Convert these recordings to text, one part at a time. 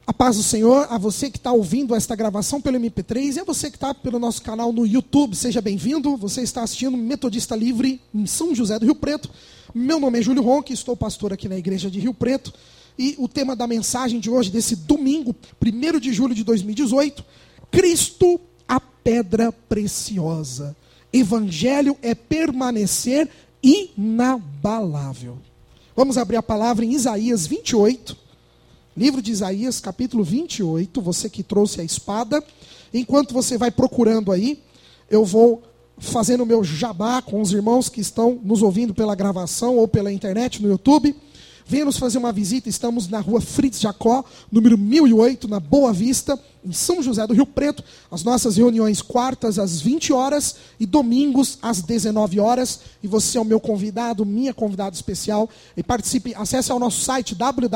A paz do Senhor, a você que está ouvindo esta gravação pelo MP3 e a você que está pelo nosso canal no YouTube, seja bem-vindo. Você está assistindo Metodista Livre em São José do Rio Preto. Meu nome é Júlio Ronque, estou pastor aqui na igreja de Rio Preto. E o tema da mensagem de hoje, desse domingo, 1º de julho de 2018, Cristo, a pedra preciosa. Evangelho é permanecer inabalável. Vamos abrir a palavra em Isaías 28. Livro de Isaías, capítulo 28, você que trouxe a espada. Enquanto você vai procurando aí, eu vou fazendo o meu jabá com os irmãos que estão nos ouvindo pela gravação ou pela internet no YouTube. Venha nos fazer uma visita, estamos na rua Fritz Jacó, número 1008, na Boa Vista, em São José do Rio Preto. As nossas reuniões quartas às 20 horas e domingos às 19 horas. E você é o meu convidado, minha convidada especial. E participe, acesse ao nosso site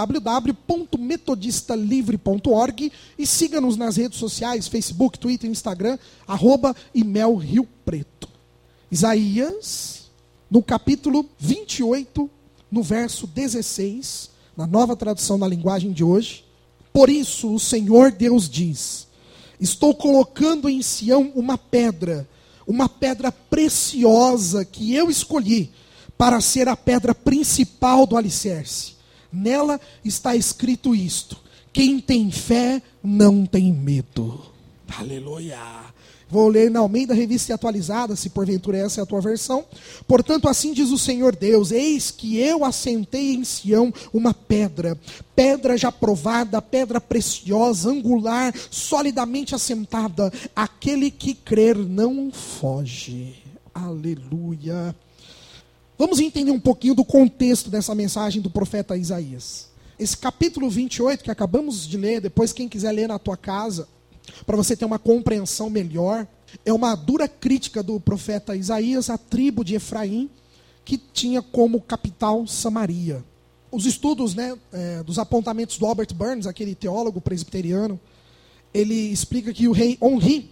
www.metodistalivre.org e siga-nos nas redes sociais, Facebook, Twitter, Instagram, @ImelRioPreto. Isaías, no capítulo 28, no verso 16, na nova tradução na linguagem de hoje. Por isso o Senhor Deus diz: estou colocando em Sião uma pedra preciosa que eu escolhi para ser a pedra principal do alicerce. Nela está escrito isto: quem tem fé não tem medo. Aleluia! Vou ler na Almeida Revista Atualizada, se porventura essa é a tua versão. Portanto, assim diz o Senhor Deus: eis que eu assentei em Sião uma pedra já provada, pedra preciosa, angular, solidamente assentada. Aquele que crer não foge. Aleluia. Vamos entender um pouquinho do contexto dessa mensagem do profeta Isaías. Esse capítulo 28 que acabamos de ler, depois quem quiser ler na tua casa, para você ter uma compreensão melhor, é uma dura crítica do profeta Isaías à tribo de Efraim, que tinha como capital Samaria. Os estudos dos apontamentos do Albert Burns, aquele teólogo presbiteriano, ele explica que o rei Omri,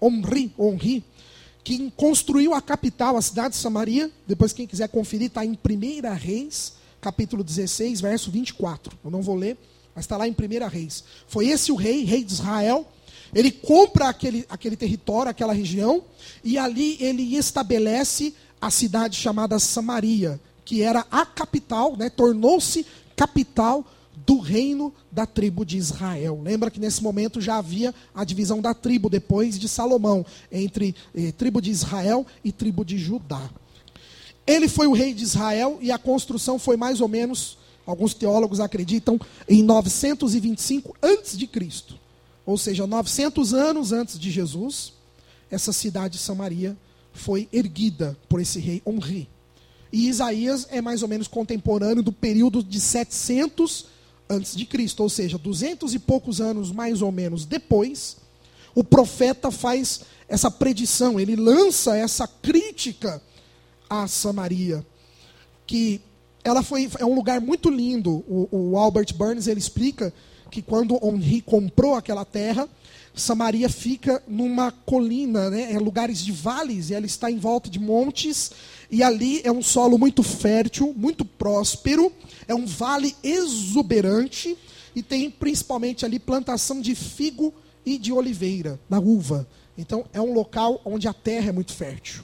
que construiu a capital, a cidade de Samaria, depois quem quiser conferir, está em 1 Reis, capítulo 16, verso 24. Eu não vou ler, mas está lá em 1 Reis. Foi esse o rei de Israel. Ele compra aquele território, aquela região, e ali ele estabelece a cidade chamada Samaria, que era a capital, tornou-se capital do reino da tribo de Israel. Lembra que nesse momento já havia a divisão da tribo, depois de Salomão, entre tribo de Israel e tribo de Judá. Ele foi o rei de Israel e a construção foi mais ou menos, alguns teólogos acreditam, em 925 a.C., ou seja, 900 anos antes de Jesus, essa cidade de Samaria foi erguida por esse rei Omri. E Isaías é mais ou menos contemporâneo do período de 700 antes de Cristo, ou seja, 200 e poucos anos mais ou menos depois, o profeta faz essa predição, ele lança essa crítica a Samaria, que é um lugar muito lindo. O Albert Burns, ele explica que quando Omri comprou aquela terra, Samaria fica numa colina, lugares de vales, e ela está em volta de montes, e ali é um solo muito fértil, muito próspero, é um vale exuberante, e tem principalmente ali plantação de figo e de oliveira, da uva. Então é um local onde a terra é muito fértil.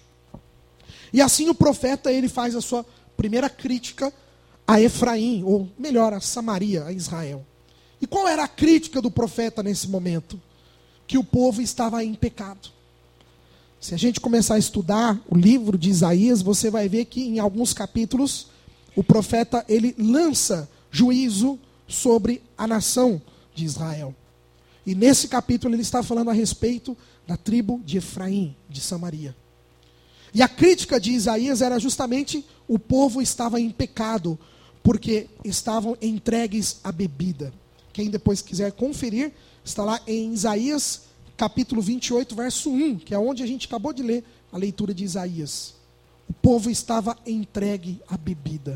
E assim o profeta ele faz a sua primeira crítica a Efraim, ou melhor, a Samaria, a Israel. E qual era a crítica do profeta nesse momento? Que o povo estava em pecado. Se a gente começar a estudar o livro de Isaías, você vai ver que em alguns capítulos o profeta ele lança juízo sobre a nação de Israel. E nesse capítulo ele está falando a respeito da tribo de Efraim, de Samaria. E a crítica de Isaías era justamente o povo estava em pecado, porque estavam entregues à bebida. Quem depois quiser conferir, está lá em Isaías, capítulo 28, verso 1, que é onde a gente acabou de ler a leitura de Isaías. O povo estava entregue à bebida.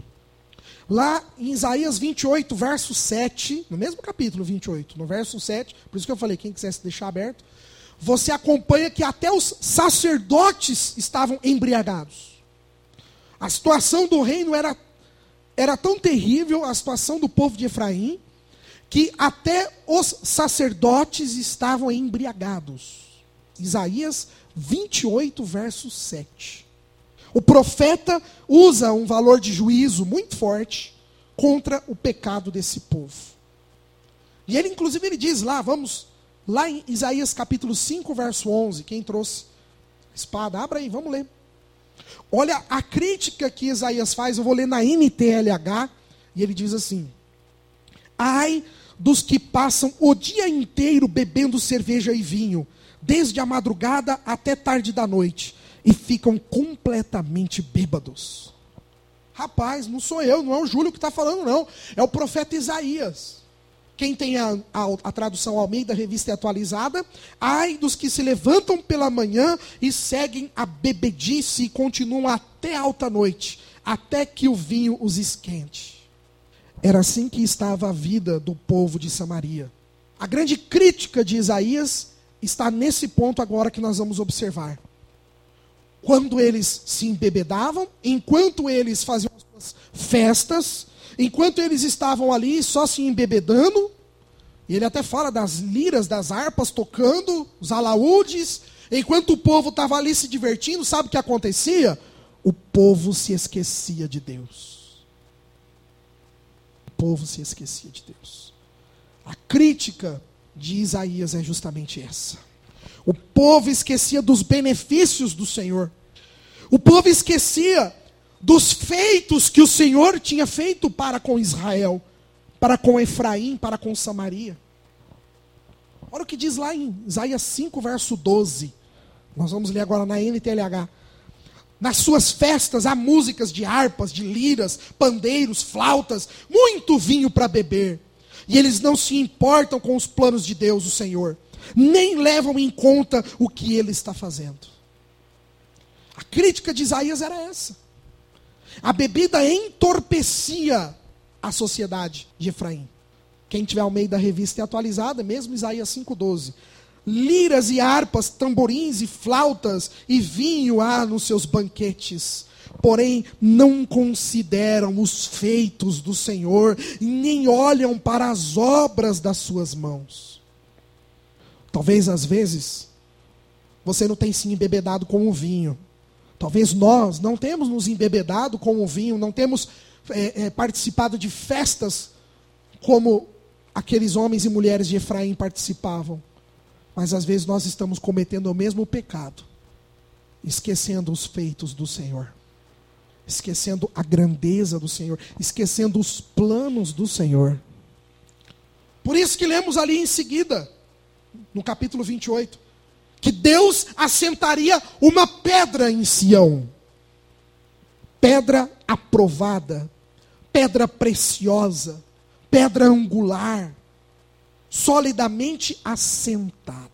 Lá em Isaías 28, verso 7, no mesmo capítulo 28, no verso 7, por isso que eu falei, quem quisesse deixar aberto, você acompanha que até os sacerdotes estavam embriagados. A situação do reino era tão terrível, a situação do povo de Efraim, que até os sacerdotes estavam embriagados. Isaías 28, verso 7. O profeta usa um valor de juízo muito forte contra o pecado desse povo. E ele, inclusive, ele diz lá, vamos lá em Isaías capítulo 5, verso 11. Quem trouxe a espada, abra aí, vamos ler. Olha a crítica que Isaías faz, eu vou ler na NTLH, e ele diz assim: ai dos que passam o dia inteiro bebendo cerveja e vinho, desde a madrugada até tarde da noite, e ficam completamente bêbados. Rapaz, não sou eu, não é o Júlio que está falando, não. É o profeta Isaías. Quem tem a tradução Almeida, Revista Atualizada: ai dos que se levantam pela manhã e seguem a bebedice e continuam até alta noite, até que o vinho os esquente. Era assim que estava a vida do povo de Samaria. A grande crítica de Isaías está nesse ponto agora que nós vamos observar. Quando eles se embebedavam, enquanto eles faziam as suas festas, enquanto eles estavam ali só se embebedando, e ele até fala das liras, das harpas tocando, os alaúdes, enquanto o povo estava ali se divertindo, sabe o que acontecia? O povo se esquecia de Deus. O povo se esquecia de Deus. A crítica de Isaías é justamente essa. O povo esquecia dos benefícios do Senhor. O povo esquecia dos feitos que o Senhor tinha feito para com Israel, para com Efraim, para com Samaria. Olha o que diz lá em Isaías 5, verso 12. Nós vamos ler agora na NTLH. Nas suas festas há músicas de harpas, de liras, pandeiros, flautas, muito vinho para beber. E eles não se importam com os planos de Deus, o Senhor, nem levam em conta o que ele está fazendo. A crítica de Isaías era essa. A bebida entorpecia a sociedade de Efraim. Quem tiver ao meio da revista atualizada, mesmo Isaías 5,12. Liras e harpas, tamborins e flautas e vinho há nos seus banquetes. Porém, não consideram os feitos do Senhor, nem olham para as obras das suas mãos. Talvez, às vezes, você não tenha se embebedado com o vinho. Talvez nós não temos nos embebedado com o vinho, não temos participado de festas como aqueles homens e mulheres de Efraim participavam. Mas às vezes nós estamos cometendo o mesmo pecado, esquecendo os feitos do Senhor, esquecendo a grandeza do Senhor, esquecendo os planos do Senhor. Por isso que lemos ali em seguida, no capítulo 28, que Deus assentaria uma pedra em Sião. Pedra aprovada, pedra preciosa, pedra angular, solidamente assentada.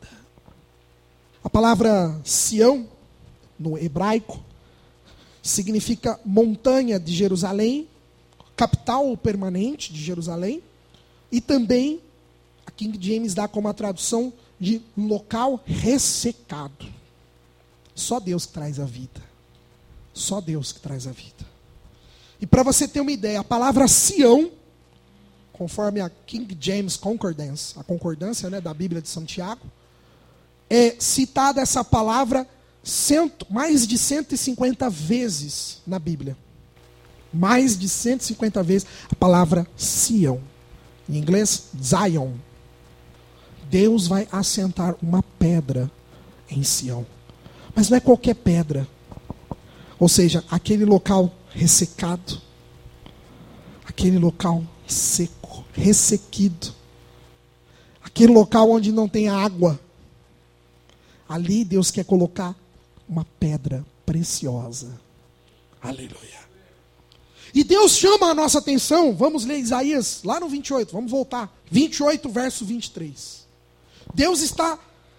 A palavra Sião, no hebraico, significa montanha de Jerusalém, capital permanente de Jerusalém, e também a King James dá como a tradução de local ressecado. Só Deus que traz a vida. Só Deus que traz a vida. E para você ter uma ideia, a palavra Sião, conforme a King James Concordance, a concordância, né, da Bíblia de Santiago, é citada essa palavra mais de 150 vezes na Bíblia. Mais de 150 vezes a palavra Sião. Em inglês, Zion. Deus vai assentar uma pedra em Sião. Mas não é qualquer pedra. Ou seja, aquele local ressecado, aquele local seco, ressequido, aquele local onde não tem água. Ali Deus quer colocar uma pedra preciosa. Aleluia. E Deus chama a nossa atenção. Vamos ler Isaías lá no 28, vamos voltar. 28, verso 23. Deus está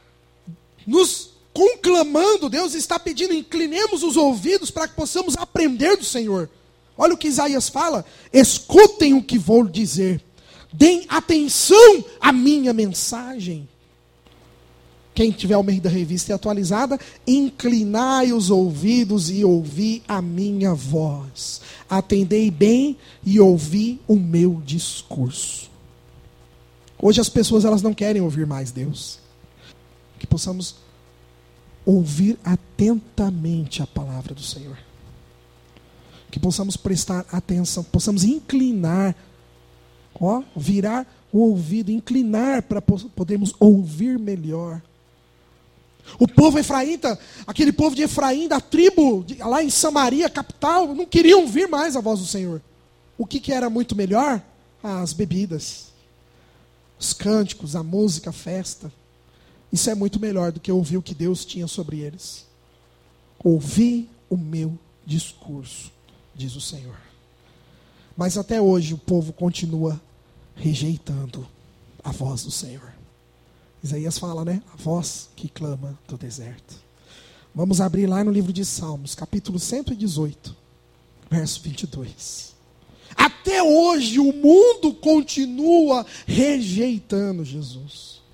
nos conclamando, Deus está pedindo, inclinemos os ouvidos para que possamos aprender do Senhor. Olha o que Isaías fala: escutem o que vou dizer, deem atenção à minha mensagem. Quem tiver ao meio da revista atualizada, inclinai os ouvidos e ouvi a minha voz. Atendei bem e ouvi o meu discurso. Hoje as pessoas elas não querem ouvir mais Deus. Que possamos ouvir atentamente a palavra do Senhor. Que possamos prestar atenção, possamos inclinar, virar o ouvido, inclinar para podermos ouvir melhor. O povo efraíta, aquele povo de Efraim, da tribo, lá em Samaria, capital, não queriam ouvir mais a voz do Senhor. O que era muito melhor? As bebidas, os cânticos, a música, a festa. Isso é muito melhor do que ouvir o que Deus tinha sobre eles. Ouvi o meu discurso, diz o Senhor. Mas até hoje o povo continua rejeitando a voz do Senhor. Isaías fala, né? A voz que clama do deserto. Vamos abrir lá no livro de Salmos, capítulo 118, verso 22. Até hoje o mundo continua rejeitando Jesus.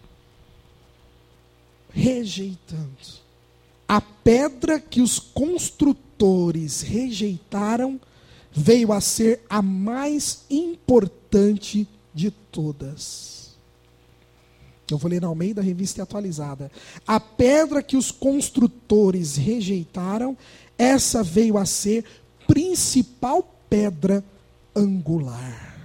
Rejeitando. A pedra que os construtores rejeitaram veio a ser a mais importante de todas. Eu vou ler na Almeida, Revista Atualizada. A pedra que os construtores rejeitaram, essa veio a ser principal pedra angular.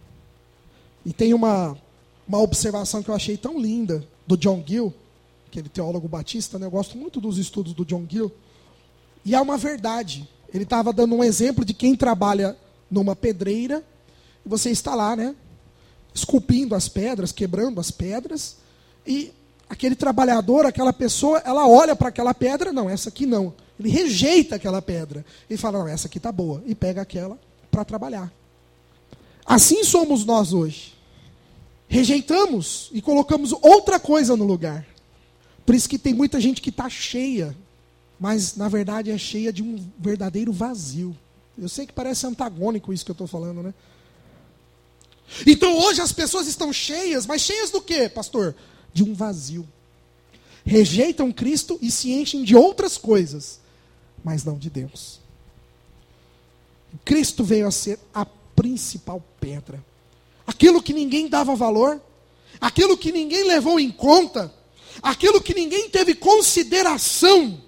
E tem uma observação que eu achei tão linda, do John Gill, aquele teólogo batista, né? Eu gosto muito dos estudos do John Gill. E é uma verdade. Ele estava dando um exemplo de quem trabalha numa pedreira, e você está lá, né? Esculpindo as pedras, quebrando as pedras, e aquele trabalhador, aquela pessoa, ela olha para aquela pedra, não, essa aqui não. Ele rejeita aquela pedra. Ele fala, não, essa aqui está boa. E pega aquela para trabalhar. Assim somos nós hoje. Rejeitamos e colocamos outra coisa no lugar. Por isso que tem muita gente que está cheia, mas na verdade é cheia de um verdadeiro vazio. Eu sei que parece antagônico isso que eu estou falando, né? Então hoje as pessoas estão cheias, mas cheias do quê, pastor? De um vazio. Rejeitam Cristo e se enchem de outras coisas, mas não de Deus. Cristo veio a ser a principal pedra. Aquilo que ninguém dava valor, aquilo que ninguém levou em conta, aquilo que ninguém teve consideração,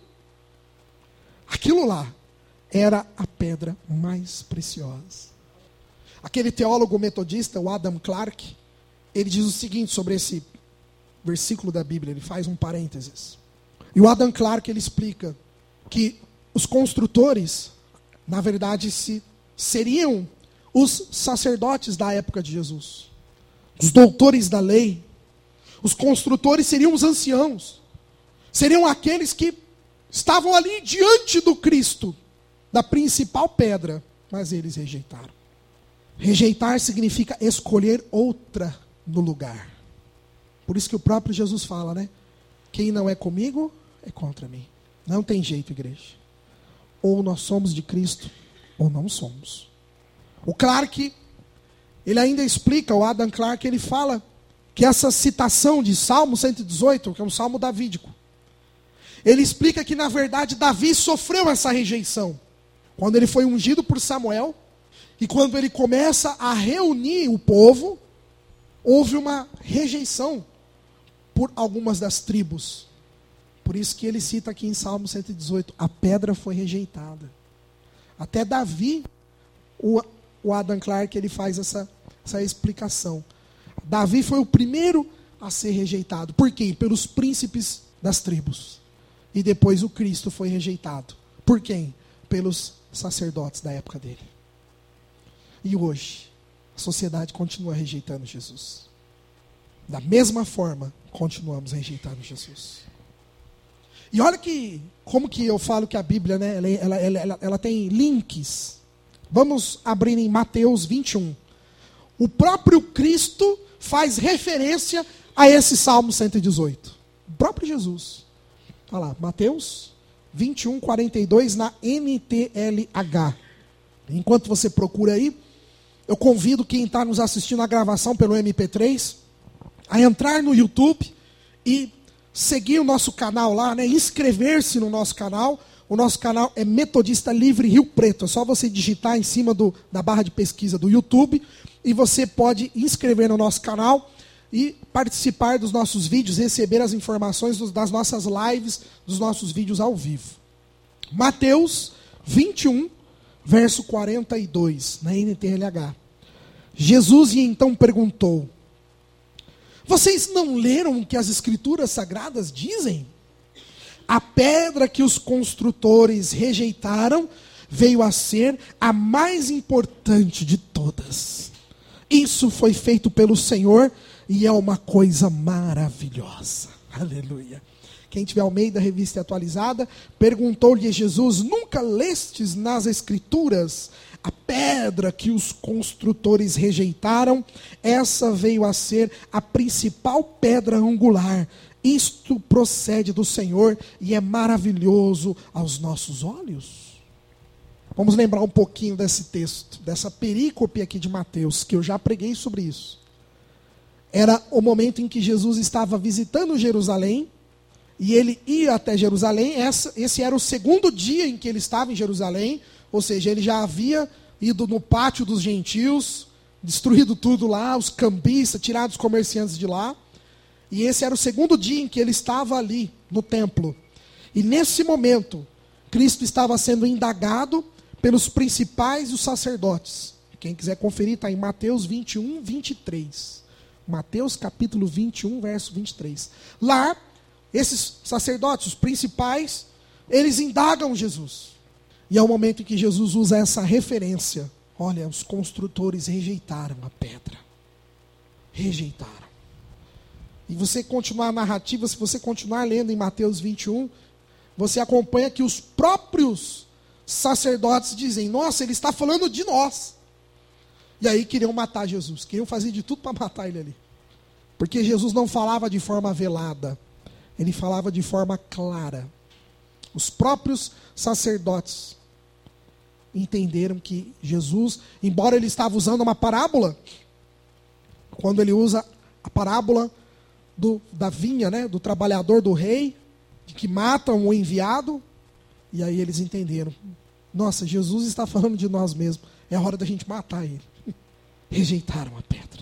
aquilo lá era a pedra mais preciosa. Aquele teólogo metodista, o Adam Clarke, ele diz o seguinte sobre esse versículo da Bíblia, ele faz um parênteses. E o Adam Clarke, ele explica que os construtores, na verdade, seriam os sacerdotes da época de Jesus. Os doutores da lei. Os construtores seriam os anciãos. Seriam aqueles que estavam ali diante do Cristo, da principal pedra, mas eles rejeitaram. Rejeitar significa escolher outra no lugar. Por isso que o próprio Jesus fala, né? Quem não é comigo, é contra mim. Não tem jeito, igreja. Ou nós somos de Cristo, ou não somos. O Clarke, ele ainda explica, o Adam Clarke, ele fala que essa citação de Salmo 118, que é um salmo davídico, ele explica que, na verdade, Davi sofreu essa rejeição. Quando ele foi ungido por Samuel, e quando ele começa a reunir o povo, houve uma rejeição por algumas das tribos. Por isso que ele cita aqui em Salmo 118, a pedra foi rejeitada. Até Davi, o Adam Clarke, ele faz essa explicação. Davi foi o primeiro a ser rejeitado. Por quê? Pelos príncipes das tribos. E depois o Cristo foi rejeitado. Por quem? Pelos sacerdotes da época dele. E hoje, a sociedade continua rejeitando Jesus. Da mesma forma, continuamos rejeitando Jesus. E olha como que eu falo que a Bíblia, né, ela tem links. Vamos abrir em Mateus 21. O próprio Cristo faz referência a esse Salmo 118. O próprio Jesus. Olha lá, Mateus 21, 42 na NTLH. Enquanto você procura aí, eu convido quem está nos assistindo à gravação pelo MP3 a entrar no YouTube e seguir o nosso canal lá, né? Inscrever-se no nosso canal. O nosso canal é Metodista Livre Rio Preto. É só você digitar em cima da barra de pesquisa do YouTube e você pode inscrever no nosso canal. e participar dos nossos vídeos, receber as informações das nossas lives, dos nossos vídeos ao vivo. Mateus 21, verso 42, na NTLH. Jesus então perguntou: vocês não leram o que as Escrituras Sagradas dizem? A pedra que os construtores rejeitaram veio a ser a mais importante de todas. Isso foi feito pelo Senhor e é uma coisa maravilhosa. Aleluia. Quem tiver Almeida, Revista Atualizada, perguntou-lhe a Jesus: nunca lestes nas Escrituras a pedra que os construtores rejeitaram? Essa veio a ser a principal pedra angular. Isto procede do Senhor e é maravilhoso aos nossos olhos. Vamos lembrar um pouquinho desse texto, dessa perícope aqui de Mateus, que eu já preguei sobre isso. Era o momento em que Jesus estava visitando Jerusalém, e ele ia até Jerusalém. Esse era o segundo dia em que ele estava em Jerusalém, ou seja, ele já havia ido no pátio dos gentios, destruído tudo lá, os cambistas, tirado os comerciantes de lá. E esse era o segundo dia em que ele estava ali, no templo. E nesse momento, Cristo estava sendo indagado pelos principais e os sacerdotes. Quem quiser conferir, está em Mateus 21, 23. Mateus capítulo 21, verso 23. Lá, esses sacerdotes, os principais, eles indagam Jesus. E é o momento em que Jesus usa essa referência. Olha, os construtores rejeitaram a pedra. Rejeitaram. E você continuar a narrativa, se você continuar lendo em Mateus 21, você acompanha que os próprios sacerdotes dizem: nossa, ele está falando de nós. E aí queriam matar Jesus, queriam fazer de tudo para matar ele ali. Porque Jesus não falava de forma velada, ele falava de forma clara. Os próprios sacerdotes entenderam que Jesus, embora ele estava usando uma parábola, quando ele usa a parábola da vinha, né, do trabalhador do rei, de que matam o enviado, e aí eles entenderam: nossa, Jesus está falando de nós mesmos, é a hora da gente matar ele. Rejeitaram a pedra.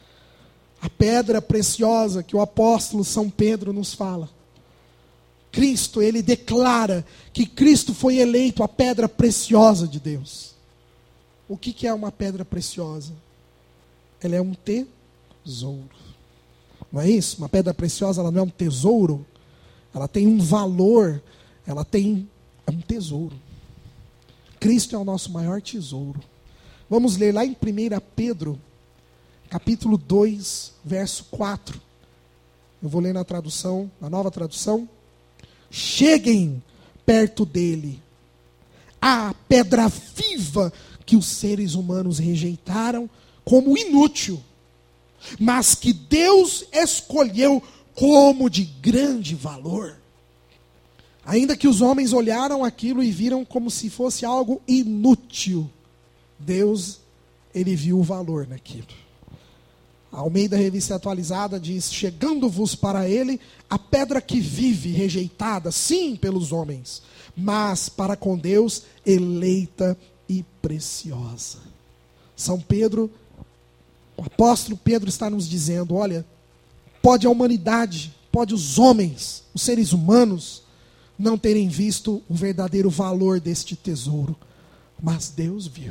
A pedra preciosa que o apóstolo São Pedro nos fala. Cristo, ele declara que Cristo foi eleito a pedra preciosa de Deus. O que é uma pedra preciosa? Ela é um tesouro. Não é isso? Uma pedra preciosa, ela não é um tesouro. Ela tem um valor. É um tesouro. Cristo é o nosso maior tesouro. Vamos ler lá em 1 Pedro, capítulo 2, verso 4. Eu vou ler na tradução, na nova tradução. Cheguem perto dele, a pedra viva que os seres humanos rejeitaram como inútil, mas que Deus escolheu como de grande valor. Ainda que os homens olharam aquilo e viram como se fosse algo inútil, Deus, ele viu o valor naquilo. A Almeida Revista Atualizada diz: chegando-vos para ele a pedra que vive, rejeitada, sim, pelos homens, mas para com Deus eleita e preciosa. São Pedro, o apóstolo Pedro está nos dizendo: olha, pode a humanidade, pode os homens, os seres humanos, não terem visto o verdadeiro valor deste tesouro, mas Deus viu.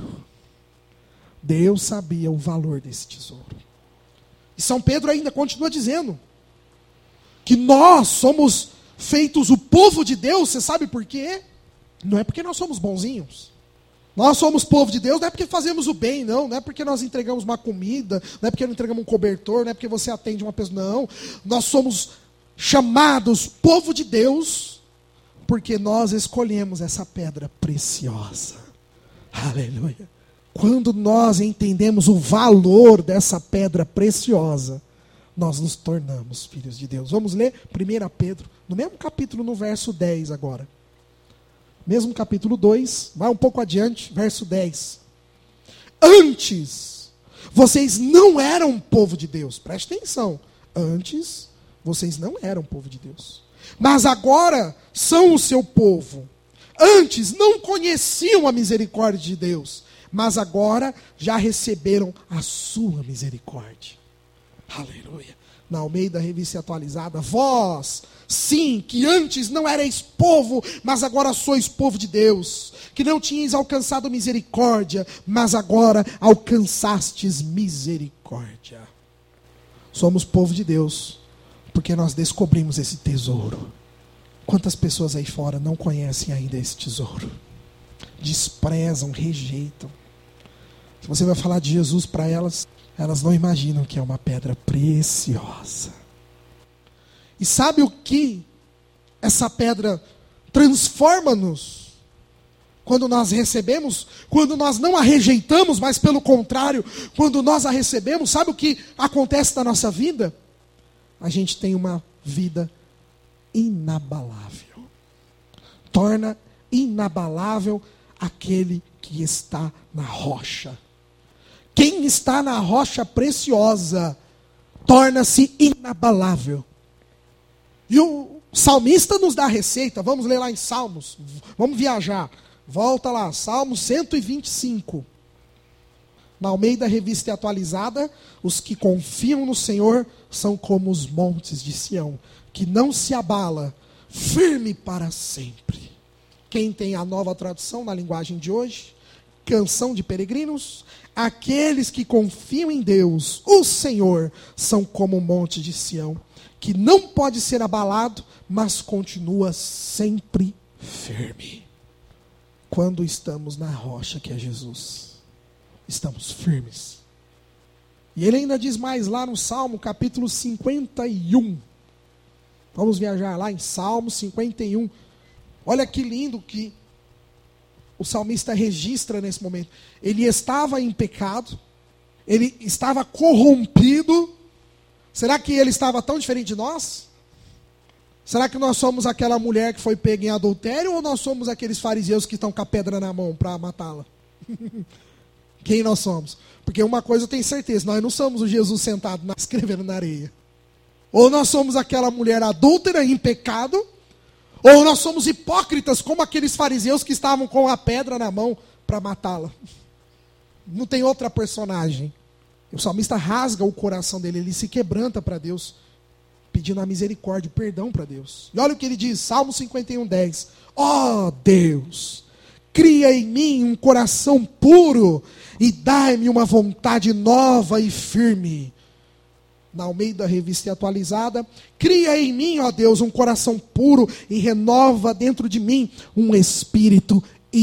Deus sabia o valor desse tesouro. E São Pedro ainda continua dizendo que nós somos feitos o povo de Deus. Você sabe por quê? Não é porque nós somos bonzinhos. Nós somos povo de Deus, não é porque fazemos o bem, não é porque nós entregamos uma comida, não é porque nós entregamos um cobertor, não é porque você atende uma pessoa, não. Nós somos chamados povo de Deus porque nós escolhemos essa pedra preciosa. Aleluia. Quando nós entendemos o valor dessa pedra preciosa, nós nos tornamos filhos de Deus. Vamos ler 1 Pedro, no mesmo capítulo, no verso 10 agora. Mesmo capítulo 2, vai um pouco adiante, verso 10. Antes, vocês não eram povo de Deus. Preste atenção. Antes, vocês não eram povo de Deus. Mas agora são o seu povo. Antes, não conheciam a misericórdia de Deus. Mas agora já receberam a sua misericórdia. Aleluia. Na Almeida, Revista Atualizada. Vós, sim, que antes não erais povo, mas agora sois povo de Deus. Que não tinhais alcançado misericórdia, mas agora alcançastes misericórdia. Somos povo de Deus, porque nós descobrimos esse tesouro. Quantas pessoas aí fora não conhecem ainda esse tesouro? Desprezam, rejeitam. Se você vai falar de Jesus para elas, elas não imaginam que é uma pedra preciosa. E sabe o que essa pedra transforma-nos? Quando nós recebemos, quando nós não a rejeitamos, mas pelo contrário, quando nós a recebemos, sabe o que acontece na nossa vida? A gente tem uma vida inabalável. Torna inabalável aquele que está na rocha. Quem está na rocha preciosa torna-se inabalável. E o salmista nos dá a receita. Vamos ler lá em Salmos. Vamos viajar. Volta lá, Salmo 125. Na Almeida, Revista Atualizada, os que confiam no Senhor são como os montes de Sião, que não se abala, firme para sempre. Quem tem a Nova Tradução na linguagem de hoje? Canção de Peregrinos. Aqueles que confiam em Deus, o Senhor, são como o monte de Sião, que não pode ser abalado, mas continua sempre firme. Quando estamos na rocha que é Jesus, estamos firmes. E ele ainda diz mais lá no Salmo, capítulo 51. Vamos viajar lá em Salmo 51. Olha que lindo que o salmista registra nesse momento. Ele estava em pecado, ele estava corrompido. Será que ele estava tão diferente de nós? Será que nós somos aquela mulher que foi pega em adultério, ou nós somos aqueles fariseus que estão com a pedra na mão para matá-la? Quem nós somos? Porque uma coisa eu tenho certeza, nós não somos o Jesus sentado escrevendo na areia. Ou nós somos aquela mulher adúltera em pecado, ou nós somos hipócritas como aqueles fariseus que estavam com a pedra na mão para matá-la. Não tem outra personagem. O salmista rasga o coração dele, ele se quebranta para Deus, pedindo a misericórdia, o perdão para Deus. E olha o que ele diz, Salmo 51:10. Ó Deus, cria em mim um coração puro e dai-me uma vontade nova e firme. Na Almeida, Revista Atualizada. Cria em mim, ó Deus, um coração puro e renova dentro de mim um espírito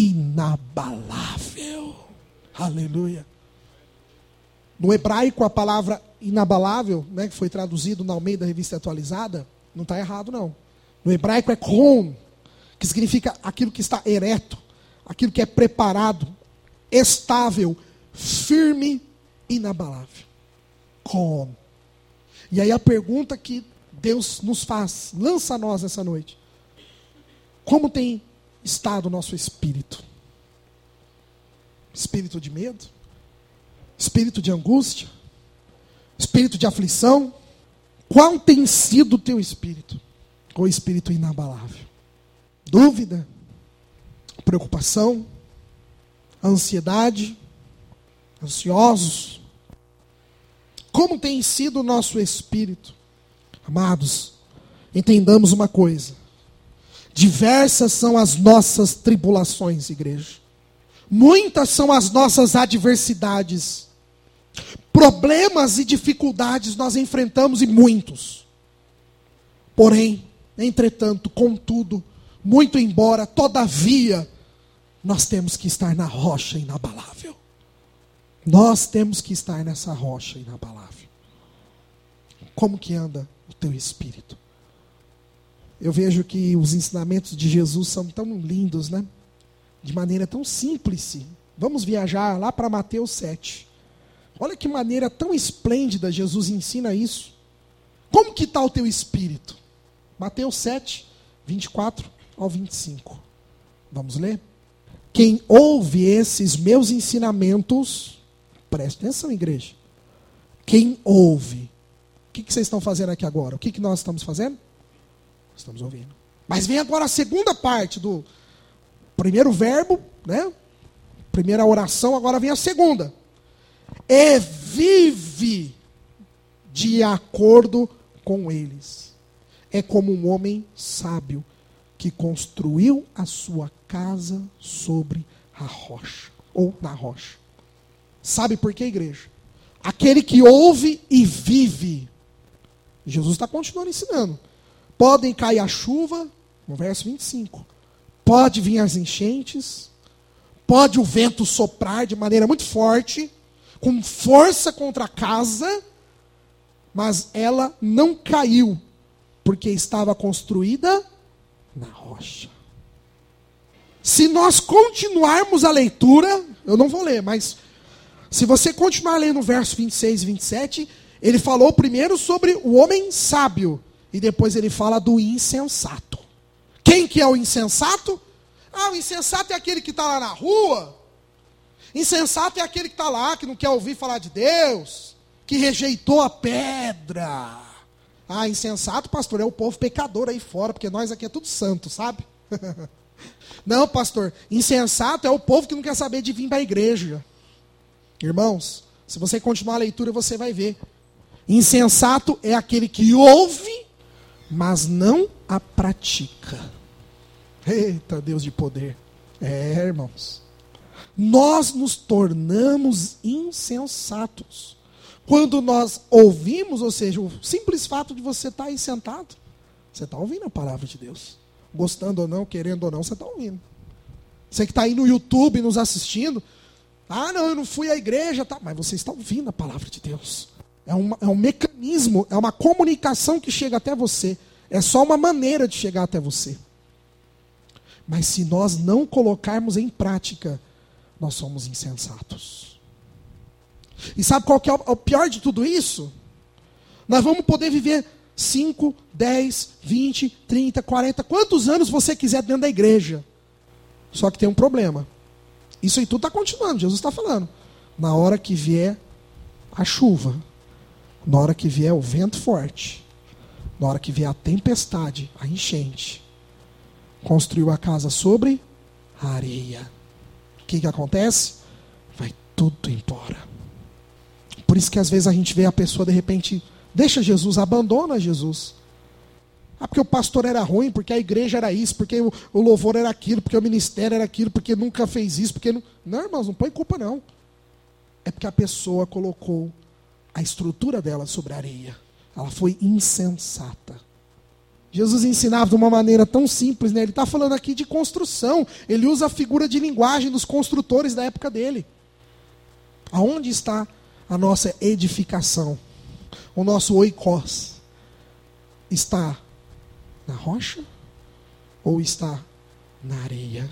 inabalável. Aleluia. No hebraico, a palavra inabalável, né, que foi traduzido na Almeida, Revista Atualizada, não está errado não. No hebraico é kon, que significa aquilo que está ereto, aquilo que é preparado, estável, firme, inabalável. Kon. E aí a pergunta que Deus nos faz, lança a nós essa noite. Como tem estado o nosso espírito? Espírito de medo? Espírito de angústia? Espírito de aflição? Qual tem sido o teu espírito? Ou espírito inabalável? Dúvida? Preocupação? Ansiedade? Ansiosos? Como tem sido o nosso espírito? Amados, entendamos uma coisa. Diversas são as nossas tribulações, igreja. Muitas são as nossas adversidades. Problemas e dificuldades nós enfrentamos, e muitos. Porém, entretanto, contudo, muito embora, todavia, nós temos que estar na rocha inabalável. Nós temos que estar nessa rocha inabalável. Como que anda o teu espírito? Eu vejo que os ensinamentos de Jesus são tão lindos, né? De maneira tão simples. Vamos viajar lá para Mateus 7. Olha que maneira tão esplêndida Jesus ensina isso. Como que está o teu espírito? Mateus 7, 24 ao 25. Vamos ler? Quem ouve esses meus ensinamentos... Preste atenção, igreja. Quem ouve. O que vocês estão fazendo aqui agora? O que nós estamos fazendo? Estamos ouvindo. Mas vem agora a segunda parte do primeiro verbo, né? Primeira oração, agora vem a segunda. E vive de acordo com eles. É como um homem sábio que construiu a sua casa sobre a rocha, ou na rocha. Sabe por quê, igreja? Aquele que ouve e vive. Jesus está continuando ensinando. Podem cair a chuva, no verso 25. Pode vir as enchentes. Pode o vento soprar de maneira muito forte, com força contra a casa, mas ela não caiu, porque estava construída na rocha. Se nós continuarmos a leitura, eu não vou ler, mas se você continuar lendo o verso 26 e 27, ele falou primeiro sobre o homem sábio, e depois ele fala do insensato. Quem que é o insensato? O insensato é aquele que está lá na rua. Insensato é aquele que está lá, que não quer ouvir falar de Deus, que rejeitou a pedra. Insensato, pastor, é o povo pecador aí fora, porque nós aqui é tudo santo, sabe? Não, pastor, insensato é o povo que não quer saber de vir para a igreja. Irmãos, se você continuar a leitura, você vai ver. Insensato é aquele que ouve, mas não a pratica. Eita, Deus de poder. Irmãos. Nós nos tornamos insensatos quando nós ouvimos, ou seja, o simples fato de você estar aí sentado, você está ouvindo a palavra de Deus. Gostando ou não, querendo ou não, você está ouvindo. Você que está aí no YouTube nos assistindo, não, eu não fui à igreja, tá, mas você está ouvindo a palavra de Deus. É um mecanismo, é uma comunicação que chega até você. É só uma maneira de chegar até você. Mas se nós não colocarmos em prática, nós somos insensatos. E sabe qual que é o pior de tudo isso? Nós vamos poder viver 5, 10, 20, 30, 40, quantos anos você quiser dentro da igreja. Só que tem um problema. Isso aí tudo está continuando, Jesus está falando. Na hora que vier a chuva, na hora que vier o vento forte, na hora que vier a tempestade, a enchente, construiu a casa sobre a areia. O que acontece? Vai tudo embora. Por isso que às vezes a gente vê a pessoa de repente, deixa Jesus, abandona Jesus. Porque o pastor era ruim, porque a igreja era isso, porque o louvor era aquilo, porque o ministério era aquilo, porque nunca fez isso, porque não... Não, irmãos, não põe culpa não. É porque a pessoa colocou a estrutura dela sobre a areia. Ela foi insensata. Jesus ensinava de uma maneira tão simples, né? Ele está falando aqui de construção. Ele usa a figura de linguagem dos construtores da época dele. Aonde está a nossa edificação? O nosso oikos? Está na rocha ou está na areia?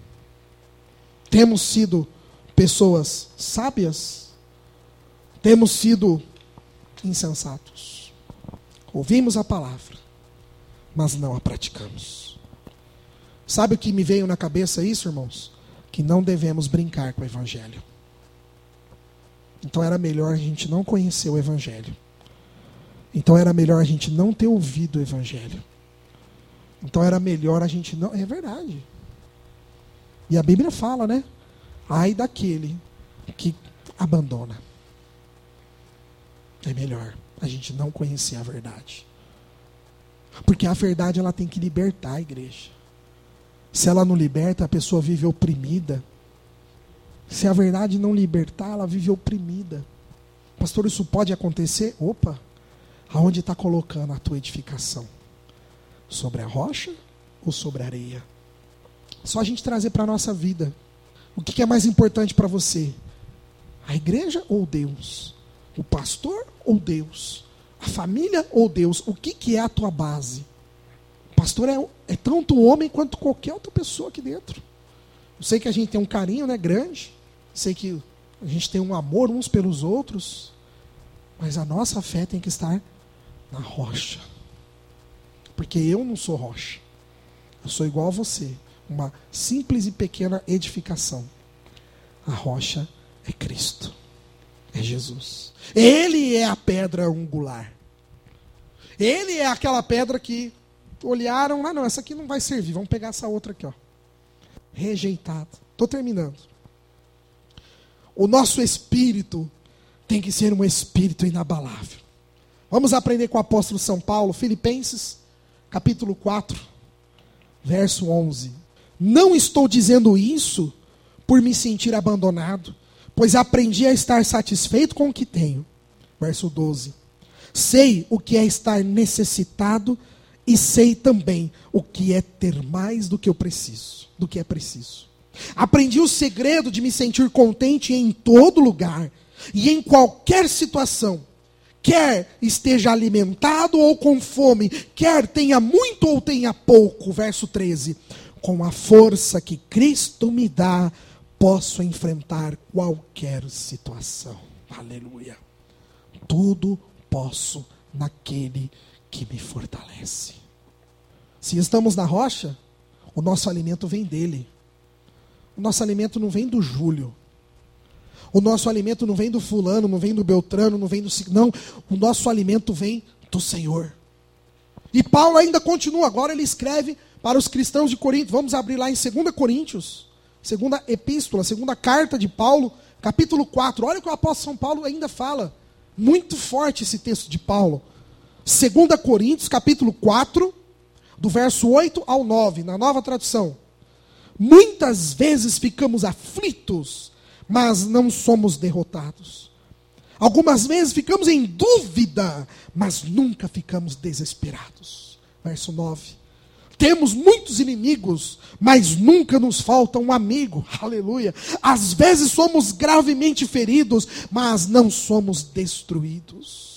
Temos sido pessoas sábias? Temos sido insensatos? Ouvimos a palavra, mas não a praticamos. Sabe o que me veio na cabeça isso, irmãos? Que não devemos brincar com o evangelho. Então era melhor a gente não conhecer o evangelho. Então era melhor a gente não ter ouvido o evangelho. Então era melhor a gente não... É verdade. E a Bíblia fala, né? Ai daquele que abandona. É melhor a gente não conhecer a verdade. Porque a verdade ela tem que libertar a igreja. Se ela não liberta, a pessoa vive oprimida. Se a verdade não libertar, ela vive oprimida. Pastor, isso pode acontecer? Opa! Aonde está colocando a tua edificação? Sobre a rocha ou sobre a areia? Só a gente trazer para a nossa vida. O que é mais importante para você? A igreja ou Deus? O pastor ou Deus? A família ou Deus? O que é a tua base? O pastor é tanto homem quanto qualquer outra pessoa aqui dentro. Eu sei que a gente tem um carinho, né, grande. Sei que a gente tem um amor uns pelos outros. Mas a nossa fé tem que estar na rocha. Porque eu não sou rocha. Eu sou igual a você. Uma simples e pequena edificação. A rocha é Cristo. É Jesus. Ele é a pedra angular. Ele é aquela pedra que olharam, não, essa aqui não vai servir, vamos pegar essa outra aqui, ó. Rejeitado. Estou terminando. O nosso espírito tem que ser um espírito inabalável. Vamos aprender com o apóstolo São Paulo, Filipenses, capítulo 4, verso 11. Não estou dizendo isso por me sentir abandonado, pois aprendi a estar satisfeito com o que tenho. Verso 12. Sei o que é estar necessitado e sei também o que é ter mais do que eu preciso, do que é preciso. Aprendi o segredo de me sentir contente em todo lugar e em qualquer situação. Quer esteja alimentado ou com fome, quer tenha muito ou tenha pouco. Verso 13. Com a força que Cristo me dá, posso enfrentar qualquer situação. Aleluia. Tudo posso naquele que me fortalece. Se estamos na rocha, o nosso alimento vem dele. O nosso alimento não vem do Júlio. O nosso alimento não vem do fulano, não vem do Beltrano, não vem do... Não, o nosso alimento vem do Senhor. E Paulo ainda continua, agora ele escreve para os cristãos de Corinto. Vamos abrir lá em 2 Coríntios, segunda epístola, segunda carta de Paulo, capítulo 4. Olha o que o apóstolo São Paulo ainda fala. Muito forte esse texto de Paulo. 2 Coríntios, capítulo 4, do verso 8 ao 9, na Nova Tradução. Muitas vezes ficamos aflitos, mas não somos derrotados. Algumas vezes ficamos em dúvida, mas nunca ficamos desesperados. Verso 9. Temos muitos inimigos, mas nunca nos falta um amigo. Aleluia. Às vezes somos gravemente feridos, mas não somos destruídos.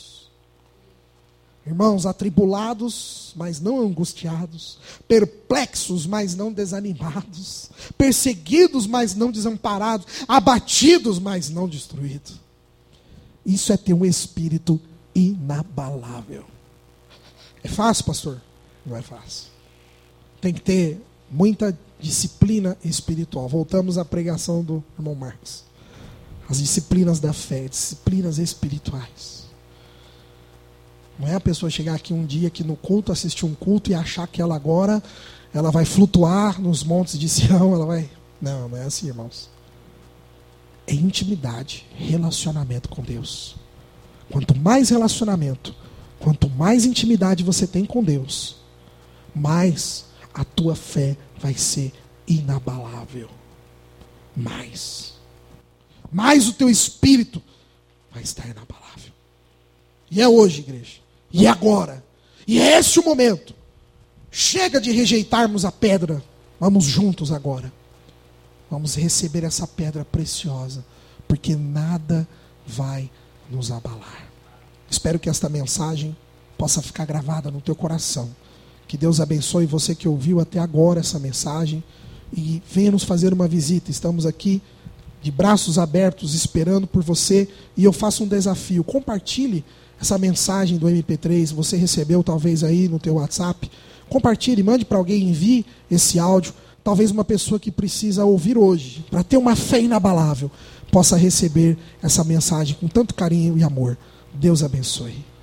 Irmãos, atribulados, mas não angustiados, perplexos, mas não desanimados, perseguidos, mas não desamparados, abatidos, mas não destruídos. Isso é ter um espírito inabalável. É fácil, pastor? Não é fácil. Tem que ter muita disciplina espiritual. Voltamos à pregação do irmão Marcos. As disciplinas da fé, disciplinas espirituais. Não é a pessoa chegar aqui um dia aqui no culto, assistir um culto e achar que ela agora ela vai flutuar nos montes de Sião, ela vai... Não, não é assim, irmãos. É intimidade, relacionamento com Deus. Quanto mais relacionamento, quanto mais intimidade você tem com Deus, mais a tua fé vai ser inabalável. Mais o teu espírito vai estar inabalável. E é hoje, igreja. E é agora. E é esse o momento. Chega de rejeitarmos a pedra. Vamos juntos agora. Vamos receber essa pedra preciosa. Porque nada vai nos abalar. Espero que esta mensagem possa ficar gravada no teu coração. Que Deus abençoe você que ouviu até agora essa mensagem. E venha nos fazer uma visita. Estamos aqui de braços abertos esperando por você. E eu faço um desafio. Compartilhe essa mensagem do MP3, você recebeu talvez aí no teu WhatsApp. Compartilhe, mande para alguém, envie esse áudio. Talvez uma pessoa que precisa ouvir hoje, para ter uma fé inabalável, possa receber essa mensagem com tanto carinho e amor. Deus abençoe.